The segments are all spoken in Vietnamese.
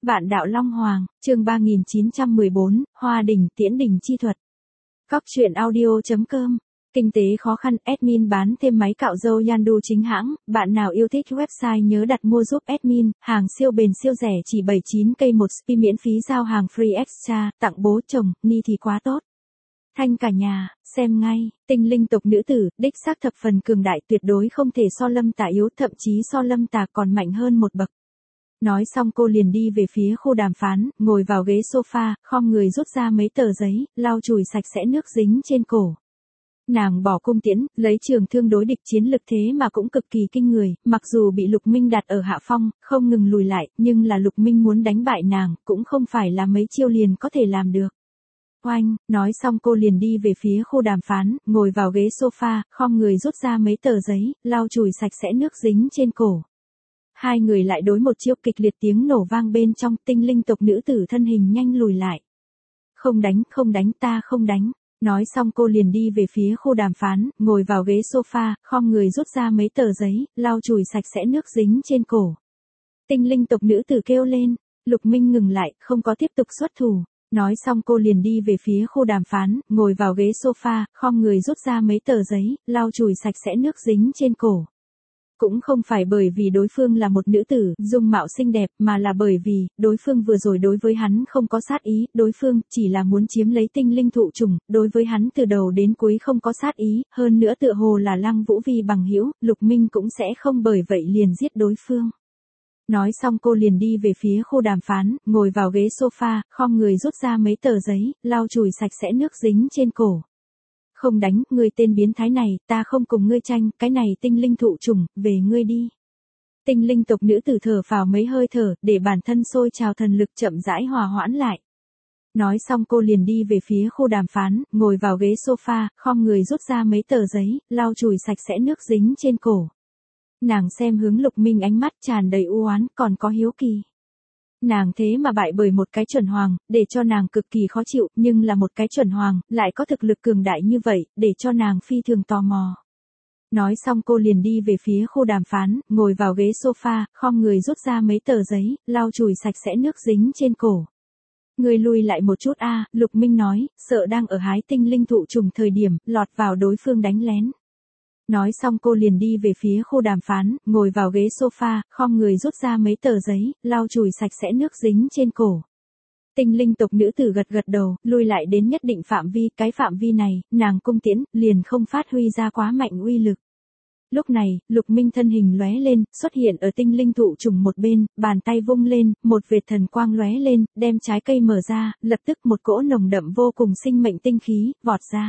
Vạn đạo Long Hoàng, chương 3914, Hoa Đình, Tiễn Đình chi thuật. Góc truyện audio.com. Kinh tế khó khăn, admin bán thêm máy cạo râu Yandu chính hãng, bạn nào yêu thích website nhớ đặt mua giúp admin, hàng siêu bền siêu rẻ chỉ 79k một spi miễn phí giao hàng free extra, tặng bố chồng, ni thì quá tốt. Thanh cả nhà, xem ngay, tinh linh tộc nữ tử, đích xác thập phần cường đại tuyệt đối không thể so Lâm Tà yếu, thậm chí so Lâm Tà còn mạnh hơn một bậc. Nói xong cô liền đi về phía khu đàm phán, ngồi vào ghế sofa, khom người rút ra mấy tờ giấy, lau chùi sạch sẽ nước dính trên cổ. Nàng bỏ cung tiễn, lấy trường thương đối địch chiến lực thế mà cũng cực kỳ kinh người, mặc dù bị Lục Minh đặt ở hạ phong, không ngừng lùi lại, nhưng là Lục Minh muốn đánh bại nàng, cũng không phải là mấy chiêu liền có thể làm được. Oanh, nói xong cô liền đi về phía khu đàm phán, ngồi vào ghế sofa, khom người rút ra mấy tờ giấy, lau chùi sạch sẽ nước dính trên cổ. Hai người lại đối một chiêu, kịch liệt tiếng nổ vang bên trong, tinh linh tộc nữ tử thân hình nhanh lùi lại. Không đánh, ta không đánh. Nói xong cô liền đi về phía khu đàm phán, ngồi vào ghế sofa, khom người rút ra mấy tờ giấy, lau chùi sạch sẽ nước dính trên cổ. Tinh linh tộc nữ tử kêu lên, Lục Minh ngừng lại, không có tiếp tục xuất thủ. Nói xong cô liền đi về phía khu đàm phán, ngồi vào ghế sofa, khom người rút ra mấy tờ giấy, lau chùi sạch sẽ nước dính trên cổ. Cũng không phải bởi vì đối phương là một nữ tử, dung mạo xinh đẹp, mà là bởi vì, đối phương vừa rồi đối với hắn không có sát ý, đối phương chỉ là muốn chiếm lấy tinh linh thụ trùng, đối với hắn từ đầu đến cuối không có sát ý, hơn nữa tựa hồ là Lăng Vũ Vi bằng hữu, Lục Minh cũng sẽ không bởi vậy liền giết đối phương. Nói xong cô liền đi về phía khu đàm phán, ngồi vào ghế sofa, khom người rút ra mấy tờ giấy, lau chùi sạch sẽ nước dính trên cổ. Không đánh, ngươi tên biến thái này, ta không cùng ngươi tranh, cái này tinh linh thụ trùng, về ngươi đi. Tinh linh tộc nữ tử thở phào mấy hơi thở, để bản thân sôi trào thần lực chậm rãi hòa hoãn lại. Nói xong cô liền đi về phía khu đàm phán, ngồi vào ghế sofa, khom người rút ra mấy tờ giấy, lau chùi sạch sẽ nước dính trên cổ. Nàng xem hướng Lục Minh ánh mắt tràn đầy u oán, còn có hiếu kỳ. Nàng thế mà bại bởi một cái chuẩn hoàng, để cho nàng cực kỳ khó chịu, nhưng là một cái chuẩn hoàng, lại có thực lực cường đại như vậy, để cho nàng phi thường tò mò. Nói xong cô liền đi về phía khu đàm phán, ngồi vào ghế sofa, khom người rút ra mấy tờ giấy, lau chùi sạch sẽ nước dính trên cổ. Người lùi lại một chút a, Lục Minh nói, sợ đang ở hái tinh linh thụ trùng thời điểm, lọt vào đối phương đánh lén. Nói xong cô liền đi về phía khu đàm phán, ngồi vào ghế sofa, khom người rút ra mấy tờ giấy, lau chùi sạch sẽ nước dính trên cổ. Tinh linh tộc nữ tử gật gật đầu, lùi lại đến nhất định phạm vi, cái phạm vi này, nàng cung tiễn, liền không phát huy ra quá mạnh uy lực. Lúc này, Lục Minh thân hình lóe lên, xuất hiện ở tinh linh thụ trùng một bên, bàn tay vung lên, một vệt thần quang lóe lên, đem trái cây mở ra, lập tức một cỗ nồng đậm vô cùng sinh mệnh tinh khí, vọt ra.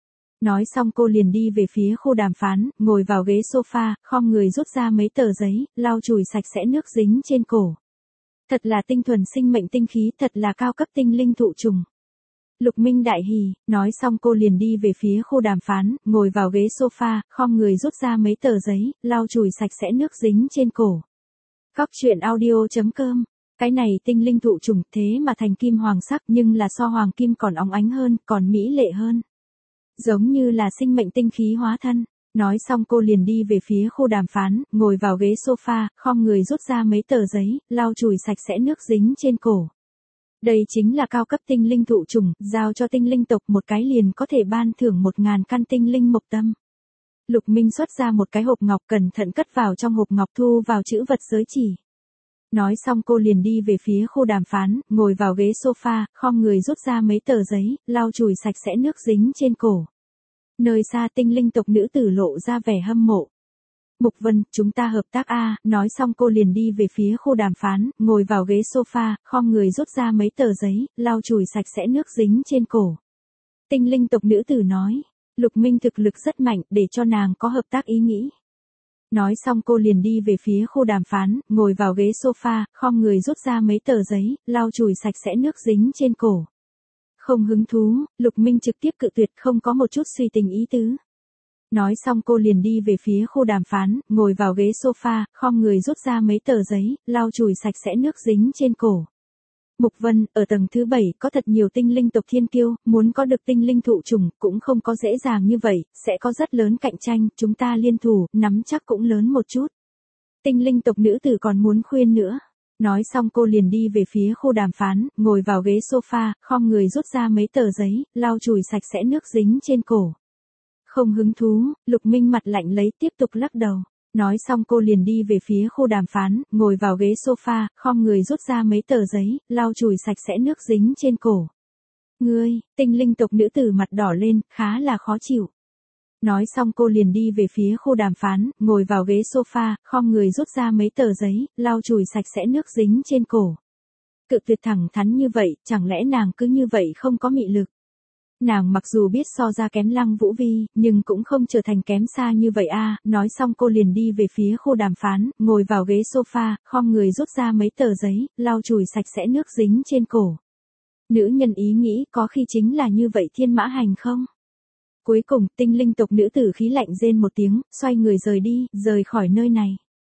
Nói xong cô liền đi về phía khu đàm phán, ngồi vào ghế sofa, khom người rút ra mấy tờ giấy, lau chùi sạch sẽ nước dính trên cổ. Thật là tinh thuần sinh mệnh tinh khí, thật là cao cấp tinh linh thụ trùng. Lục Minh đại hỉ, nói xong cô liền đi về phía khu đàm phán, ngồi vào ghế sofa, khom người rút ra mấy tờ giấy, lau chùi sạch sẽ nước dính trên cổ. Góc truyện audio.com. Cái này tinh linh thụ trùng thế mà thành kim hoàng sắc, nhưng là so hoàng kim còn óng ánh hơn, còn mỹ lệ hơn. Giống như là sinh mệnh tinh khí hóa thân. Nói xong cô liền đi về phía khu đàm phán, ngồi vào ghế sofa, khom người rút ra mấy tờ giấy, lau chùi sạch sẽ nước dính trên cổ. Đây chính là cao cấp tinh linh thụ trùng, giao cho tinh linh tộc một cái liền có thể ban thưởng 1000 căn tinh linh mộc tâm. Lục Minh xuất ra một cái hộp ngọc, cẩn thận cất vào trong hộp ngọc, thu vào chữ vật giới chỉ. Nói xong cô liền đi về phía khu đàm phán, ngồi vào ghế sofa, khom người rút ra mấy tờ giấy, lau chùi sạch sẽ nước dính trên cổ. Nơi xa tinh linh tộc nữ tử lộ ra vẻ hâm mộ. Mục Vân, chúng ta hợp tác a. Nói xong cô liền đi về phía khu đàm phán, ngồi vào ghế sofa, khom người rút ra mấy tờ giấy, lau chùi sạch sẽ nước dính trên cổ. Tinh linh tộc nữ tử nói, Lục Minh thực lực rất mạnh, để cho nàng có hợp tác ý nghĩ. Nói xong cô liền đi về phía khu đàm phán, ngồi vào ghế sofa, khom người rút ra mấy tờ giấy, lau chùi sạch sẽ nước dính trên cổ. Không hứng thú, Lục Minh trực tiếp cự tuyệt, không có một chút suy tình ý tứ. Nói xong cô liền đi về phía khu đàm phán, ngồi vào ghế sofa, khom người rút ra mấy tờ giấy, lau chùi sạch sẽ nước dính trên cổ. Mục Vân, ở tầng thứ 7 có thật nhiều tinh linh tộc thiên kiêu, muốn có được tinh linh thụ trùng cũng không có dễ dàng như vậy, sẽ có rất lớn cạnh tranh, chúng ta liên thủ, nắm chắc cũng lớn một chút. Tinh linh tộc nữ tử còn muốn khuyên nữa. Nói xong cô liền đi về phía khu đàm phán, ngồi vào ghế sofa, khom người rút ra mấy tờ giấy, lau chùi sạch sẽ nước dính trên cổ. Không hứng thú, Lục Minh mặt lạnh lấy tiếp tục lắc đầu. Nói xong cô liền đi về phía khu đàm phán, ngồi vào ghế sofa, khom người rút ra mấy tờ giấy, lau chùi sạch sẽ nước dính trên cổ. Ngươi, tinh linh tộc nữ tử mặt đỏ lên, khá là khó chịu. Nói xong cô liền đi về phía khu đàm phán, ngồi vào ghế sofa, khom người rút ra mấy tờ giấy, lau chùi sạch sẽ nước dính trên cổ. Cự tuyệt thẳng thắn như vậy, chẳng lẽ nàng cứ như vậy không có mị lực? Nàng mặc dù biết so ra kém Lăng Vũ Vi, nhưng cũng không trở thành kém xa như vậy a. Nói xong cô liền đi về phía khu đàm phán, ngồi vào ghế sofa, khom người rút ra mấy tờ giấy, lau chùi sạch sẽ nước dính trên cổ. Nữ nhân ý nghĩ có khi chính là như vậy thiên mã hành không? Cuối cùng, tinh linh tộc nữ tử khí lạnh rên một tiếng, xoay người rời đi, rời khỏi nơi này.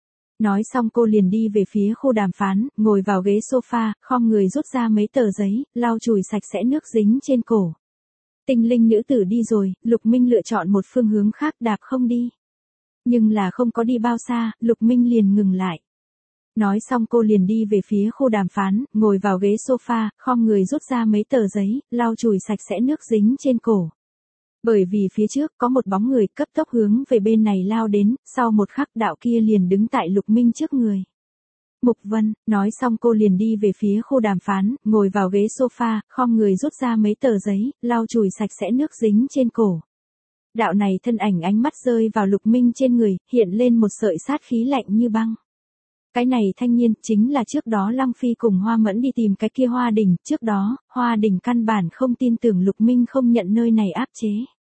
Nói xong cô liền đi về phía khu đàm phán, ngồi vào ghế sofa, khom người rút ra mấy tờ giấy, lau chùi sạch sẽ nước dính trên cổ. Tinh linh nữ tử đi rồi, Lục Minh lựa chọn một phương hướng khác đạp không đi. Nhưng là không có đi bao xa, Lục Minh liền ngừng lại. Nói xong cô liền đi về phía khu đàm phán, ngồi vào ghế sofa, khom người rút ra mấy tờ giấy, lau chùi sạch sẽ nước dính trên cổ. Bởi vì phía trước có một bóng người cấp tốc hướng về bên này lao đến, sau một khắc đạo kia liền đứng tại Lục Minh trước người. Mục Vân, nói xong cô liền đi về phía khu đàm phán, ngồi vào ghế sofa, khom người rút ra mấy tờ giấy, lau chùi sạch sẽ nước dính trên cổ. Đạo này thân ảnh ánh mắt rơi vào Lục Minh trên người, hiện lên một sợi sát khí lạnh như băng. Cái này thanh niên chính là trước đó Lăng Phi cùng Hoa Mẫn đi tìm cái kia Hoa Đình, trước đó, Hoa Đình căn bản không tin tưởng Lục Minh không nhận nơi này áp chế.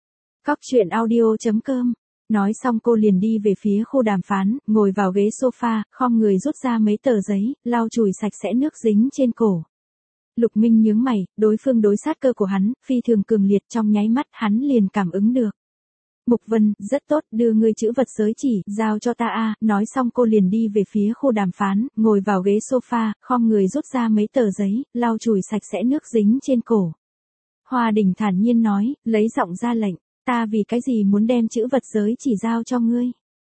Cóc truyện audio.com. Nói xong cô liền đi về phía khu đàm phán, ngồi vào ghế sofa, khom người rút ra mấy tờ giấy, lau chùi sạch sẽ nước dính trên cổ. Lục Minh nhướng mày, đối phương đối sát cơ của hắn, phi thường cường liệt, trong nháy mắt hắn liền cảm ứng được. Mục Vân, rất tốt, đưa ngươi chữ vật giới chỉ, giao cho ta a. Nói xong cô liền đi về phía khu đàm phán, ngồi vào ghế sofa, khom người rút ra mấy tờ giấy, lau chùi sạch sẽ nước dính trên cổ. Hoa Đình thản nhiên nói, lấy giọng ra lệnh, ta vì cái gì muốn đem chữ vật giới chỉ giao cho ngươi.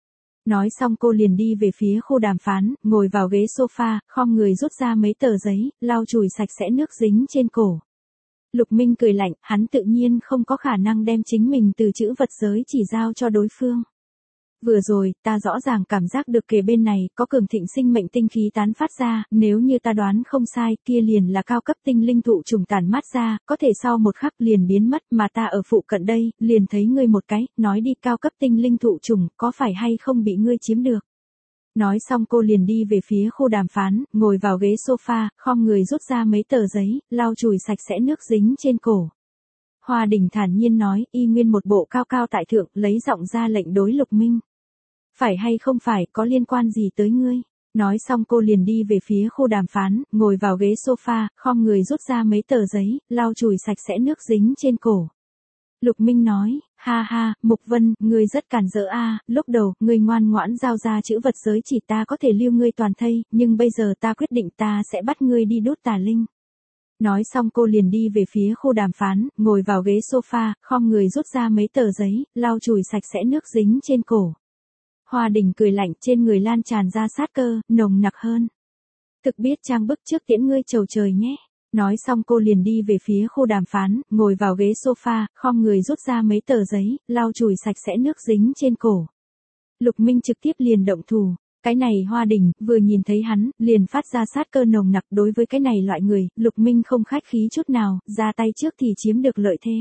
Nói xong cô liền đi về phía khu đàm phán, ngồi vào ghế sofa, khom người rút ra mấy tờ giấy, lau chùi sạch sẽ nước dính trên cổ. Lục Minh cười lạnh, hắn tự nhiên không có khả năng đem chính mình từ chữ vật giới chỉ giao cho đối phương. Vừa rồi, ta rõ ràng cảm giác được kề bên này có cường thịnh sinh mệnh tinh khí tán phát ra, nếu như ta đoán không sai, kia liền là cao cấp tinh linh thụ trùng tản mát ra, có thể sau một khắc liền biến mất mà ta ở phụ cận đây, liền thấy ngươi một cái, nói đi cao cấp tinh linh thụ trùng, có phải hay không bị ngươi chiếm được. Nói xong cô liền đi về phía khu đàm phán, ngồi vào ghế sofa, khom người rút ra mấy tờ giấy, lau chùi sạch sẽ nước dính trên cổ. Hoa Đình thản nhiên nói, y nguyên một bộ cao cao tại thượng, lấy giọng ra lệnh đối Lục Minh. Phải hay không phải, có liên quan gì tới ngươi? Nói xong cô liền đi về phía khu đàm phán, ngồi vào ghế sofa, khom người rút ra mấy tờ giấy, lau chùi sạch sẽ nước dính trên cổ. Lục Minh nói, ha ha, Mục Vân, ngươi rất cản rỡ a. Lúc đầu, ngươi ngoan ngoãn giao ra chữ vật giới chỉ ta có thể lưu ngươi toàn thây, nhưng bây giờ ta quyết định ta sẽ bắt ngươi đi đốt tà linh. Nói xong cô liền đi về phía khu đàm phán, ngồi vào ghế sofa, khom người rút ra mấy tờ giấy, lau chùi sạch sẽ nước dính trên cổ. Hoa Đình cười lạnh, trên người lan tràn ra sát cơ, nồng nặc hơn. Thực biết trang bức trước tiễn ngươi chầu trời nhé. Nói xong cô liền đi về phía khu đàm phán, ngồi vào ghế sofa, khom người rút ra mấy tờ giấy, lau chùi sạch sẽ nước dính trên cổ. Lục Minh trực tiếp liền động thủ. Cái này Hoa Đình, vừa nhìn thấy hắn, liền phát ra sát cơ nồng nặc đối với cái này loại người, Lục Minh không khách khí chút nào, ra tay trước thì chiếm được lợi thế.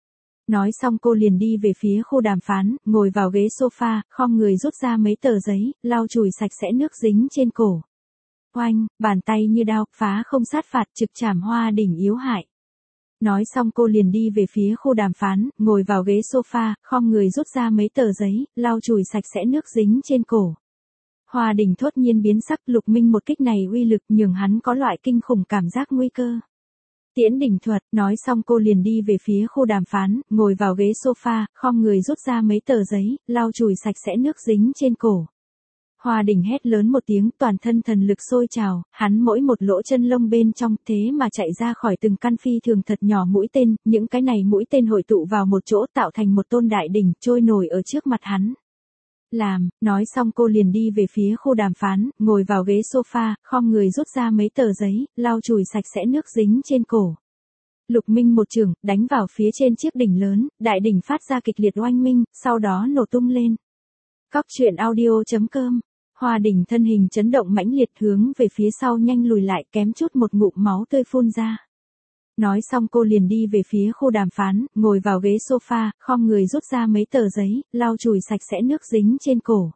Nói xong cô liền đi về phía khu đàm phán, ngồi vào ghế sofa, khom người rút ra mấy tờ giấy, lau chùi sạch sẽ nước dính trên cổ. Oanh, bàn tay như đao, phá không sát phạt trực chảm Hoa Đình yếu hại. Nói xong cô liền đi về phía khu đàm phán, ngồi vào ghế sofa, khom người rút ra mấy tờ giấy, lau chùi sạch sẽ nước dính trên cổ. Hoa Đình thốt nhiên biến sắc, Lục Minh một kích này uy lực nhường hắn có loại kinh khủng cảm giác nguy cơ. Tiễn đỉnh thuật, nói xong cô liền đi về phía khu đàm phán, ngồi vào ghế sofa, khom người rút ra mấy tờ giấy, lau chùi sạch sẽ nước dính trên cổ. Hoa Đình hét lớn một tiếng, toàn thân thần lực sôi trào, hắn mỗi một lỗ chân lông bên trong thế mà chạy ra khỏi từng căn phi thường thật nhỏ mũi tên, những cái này mũi tên hội tụ vào một chỗ tạo thành một tôn đại đỉnh trôi nổi ở trước mặt hắn. Làm, nói xong cô liền đi về phía khu đàm phán, ngồi vào ghế sofa, khom người rút ra mấy tờ giấy, lau chùi sạch sẽ nước dính trên cổ. Lục Minh một chưởng, đánh vào phía trên chiếc đỉnh lớn, đại đỉnh phát ra kịch liệt oanh minh, sau đó nổ tung lên. Cóc truyện audio.com. Hoa đỉnh thân hình chấn động mãnh liệt hướng về phía sau nhanh lùi lại, kém chút một ngụm máu tươi phun ra. Nói xong cô liền đi về phía khu đàm phán, ngồi vào ghế sofa, khom người rút ra mấy tờ giấy, lau chùi sạch sẽ nước dính trên cổ.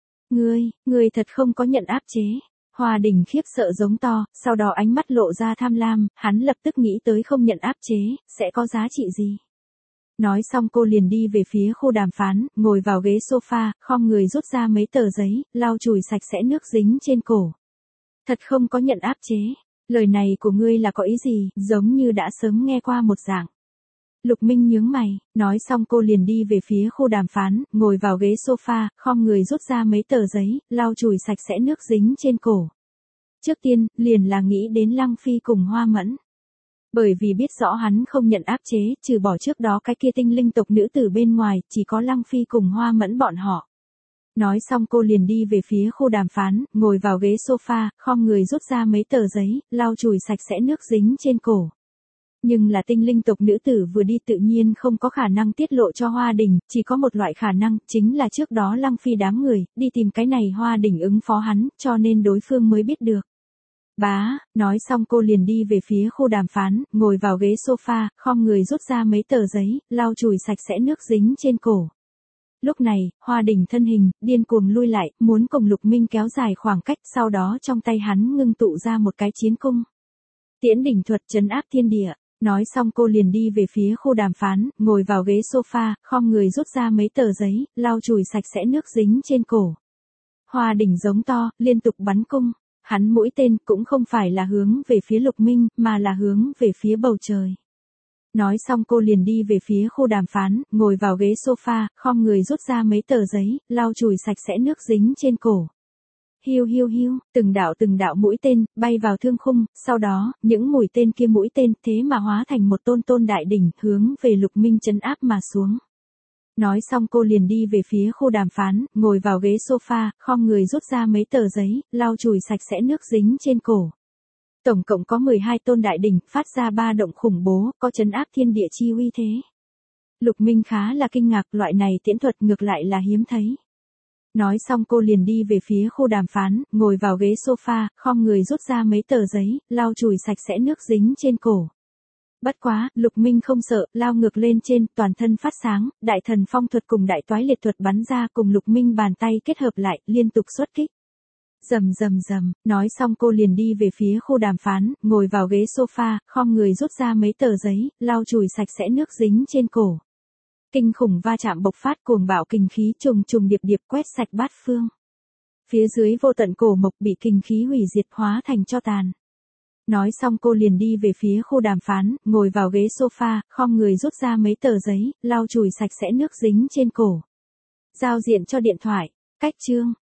Ngươi thật không có nhận áp chế. Hoa Đình khiếp sợ giống to, sau đó ánh mắt lộ ra tham lam, hắn lập tức nghĩ tới không nhận áp chế, sẽ có giá trị gì. Nói xong cô liền đi về phía khu đàm phán, ngồi vào ghế sofa, khom người rút ra mấy tờ giấy, lau chùi sạch sẽ nước dính trên cổ. Thật không có nhận áp chế. Lời này của ngươi là có ý gì, giống như đã sớm nghe qua một dạng. Lục Minh nhướng mày, nói xong cô liền đi về phía khu đàm phán, ngồi vào ghế sofa, khom người rút ra mấy tờ giấy, lau chùi sạch sẽ nước dính trên cổ. Trước tiên, liền là nghĩ đến Lăng Phi cùng Hoa Mẫn. Bởi vì biết rõ hắn không nhận áp chế, trừ bỏ trước đó cái kia tinh linh tộc nữ tử bên ngoài, chỉ có Lăng Phi cùng Hoa Mẫn bọn họ. Nói xong cô liền đi về phía khu đàm phán, ngồi vào ghế sofa, khom người rút ra mấy tờ giấy, lau chùi sạch sẽ nước dính trên cổ. Nhưng là tinh linh tộc nữ tử vừa đi tự nhiên không có khả năng tiết lộ cho Hoa Đình, chỉ có một loại khả năng, chính là trước đó Lăng Phi đám người, đi tìm cái này Hoa Đình ứng phó hắn, cho nên đối phương mới biết được. Nói xong cô liền đi về phía khu đàm phán, ngồi vào ghế sofa, khom người rút ra mấy tờ giấy, lau chùi sạch sẽ nước dính trên cổ. Lúc này, Hoa Đình thân hình, điên cuồng lui lại, muốn cùng Lục Minh kéo dài khoảng cách, sau đó trong tay hắn ngưng tụ ra một cái chiến cung. Tiễn đỉnh thuật trấn áp thiên địa. Nói xong cô liền đi về phía khu đàm phán, ngồi vào ghế sofa, khom người rút ra mấy tờ giấy, lau chùi sạch sẽ nước dính trên cổ. Hoa Đình giống to, liên tục bắn cung. Hắn mũi tên cũng không phải là hướng về phía Lục Minh, mà là hướng về phía bầu trời. Nói xong cô liền đi về phía khu đàm phán, ngồi vào ghế sofa, khom người rút ra mấy tờ giấy, lau chùi sạch sẽ nước dính trên cổ. Hiu hiu hiu, từng đạo mũi tên, bay vào thương khung, sau đó, những mũi tên kia mũi tên thế mà hóa thành một tôn đại đỉnh, hướng về Lục Minh trấn áp mà xuống. Nói xong cô liền đi về phía khu đàm phán, ngồi vào ghế sofa, khom người rút ra mấy tờ giấy, lau chùi sạch sẽ nước dính trên cổ. Tổng cộng có 12 tôn đại đỉnh, phát ra ba động khủng bố, có trấn áp thiên địa chi uy thế. Lục Minh khá là kinh ngạc, loại này tiễn thuật ngược lại là hiếm thấy. Nói xong cô liền đi về phía khu đàm phán, ngồi vào ghế sofa, khom người rút ra mấy tờ giấy, lau chùi sạch sẽ nước dính trên cổ. Bất quá, Lục Minh không sợ, lao ngược lên trên, toàn thân phát sáng, đại thần phong thuật cùng đại toái liệt thuật bắn ra cùng Lục Minh bàn tay kết hợp lại, liên tục xuất kích. Rầm, nói xong cô liền đi về phía khu đàm phán, ngồi vào ghế sofa, khom người rút ra mấy tờ giấy, lau chùi sạch sẽ nước dính trên cổ. Kinh khủng va chạm bộc phát, cuồng bạo kình khí trùng điệp quét sạch bát phương. Phía dưới vô tận cổ mộc bị kình khí hủy diệt hóa thành tro tàn. Nói xong cô liền đi về phía khu đàm phán, ngồi vào ghế sofa, khom người rút ra mấy tờ giấy, lau chùi sạch sẽ nước dính trên cổ. Giao diện cho điện thoại. Cách chương.